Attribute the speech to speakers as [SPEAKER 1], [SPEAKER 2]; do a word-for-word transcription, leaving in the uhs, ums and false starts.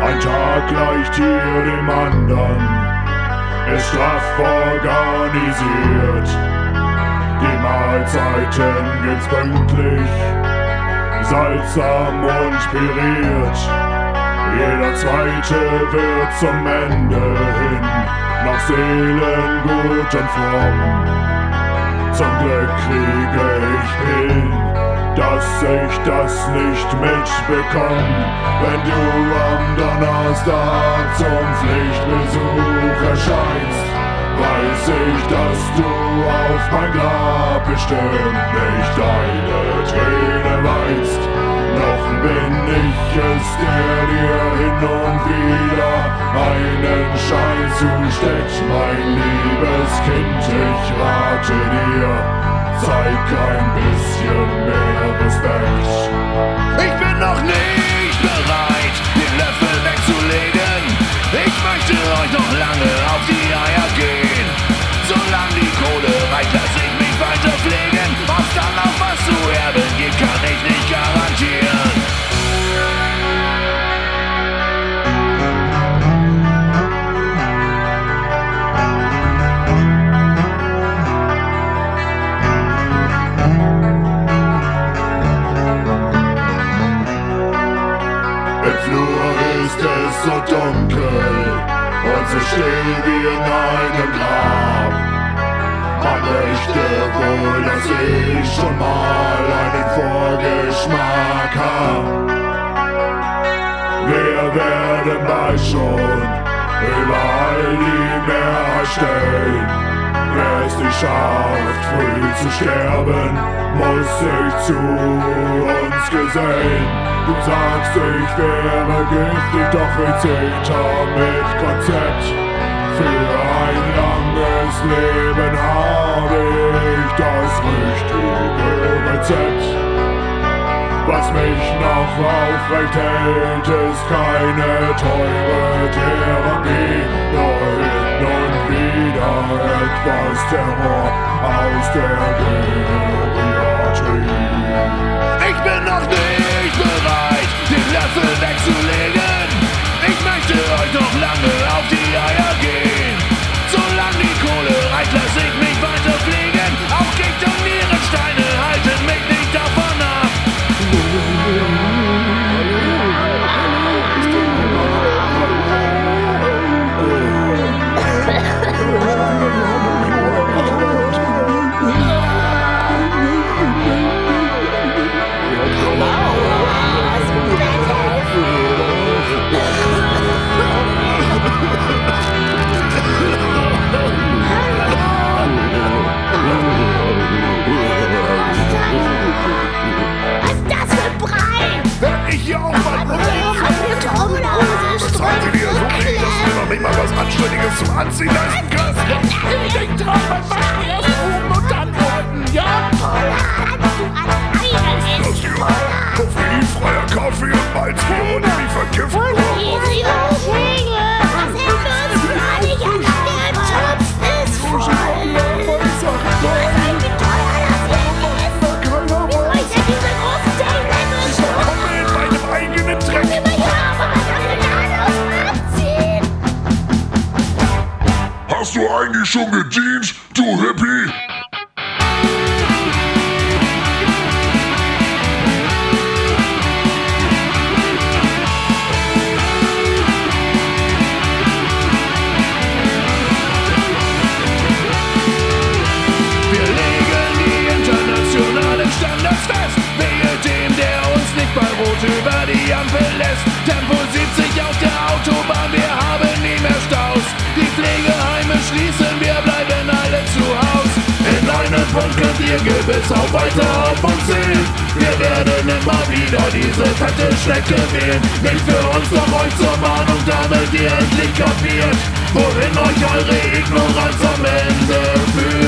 [SPEAKER 1] Ein Tag gleicht hier dem anderen, ist straff organisiert. Die Mahlzeiten gibt's pünktlich, salzsam und püriert. Jeder zweite wird zum Ende hin nach Seelengut und fromm. Zum Glück kriege ich Pillen, dass ich das nicht mitbekomm. Wenn du am Donnerstag zum Pflichtbesuch erscheinst, weiß ich, dass du auf mein Grab bestimmt nicht deine Träne weinst. Noch bin ich es, der dir hin und wieder einen Schein zusteckt. Mein liebes Kind, ich rate dir, zeig ein bisschen mehr Respekt.
[SPEAKER 2] Ich bin noch nicht bereit, den Löffel wegzulegen. Ich möchte euch noch lange auf die Eier gehen. Solange die Kohle reicht, lass ich mich weiter pflegen. Was dann auf was zu erben geht, kann ich nicht garantieren.
[SPEAKER 1] Im Flur ist es so dunkel und so still wie in einem Grab. Man möchte wohl, dass ich schon mal einen Vorgeschmack hab. Wir werden bald schon überall die Mehrheit stellen. Wer es nicht schafft, früh zu sterben, muss sich zu uns gesellen. Du sagst, ich wäre giftig, doch Rezeter mit Konzept. Für ein langes Leben habe ich das richtige Rezept. Was mich noch aufrecht hält, ist keine teure Therapie, nur hin und wieder etwas Terror aus der Geriatrie.
[SPEAKER 2] Ich bin noch nicht bereit, den Löffel wegzulegen. Ich möchte euch noch lange auf die Eier gehen. Solange die Kohle reicht, lass ich mich weiter fliegen. Auch Gicht und Nierensteine halten mich nicht davon ab.
[SPEAKER 1] Anständiges zum Anziehen leisten kannst.
[SPEAKER 3] Denk dran, man macht erst oben und dann unten, ja?
[SPEAKER 1] Hast du koffeinfreier Kaffee und Malzbier und wie verkifft? Hast du eigentlich schon gedient, du Hippie?
[SPEAKER 2] Wir legen die internationalen Standards fest. Wehe dem, der uns nicht bei Rot über die Ampel lässt. Tempo siebzig auf der Autobahn, wir haben nie mehr Staus. Die Pflegeheime schließen, wir bleiben alle zu Haus. In einem Punkt könnt ihr gewiss auch weiter auf uns sehen. Wir werden immer wieder diese fette Schnecke wählen. Nicht für uns, doch euch zur Mahnung, damit ihr endlich kapiert, wohin euch eure Ignoranz am Ende führt.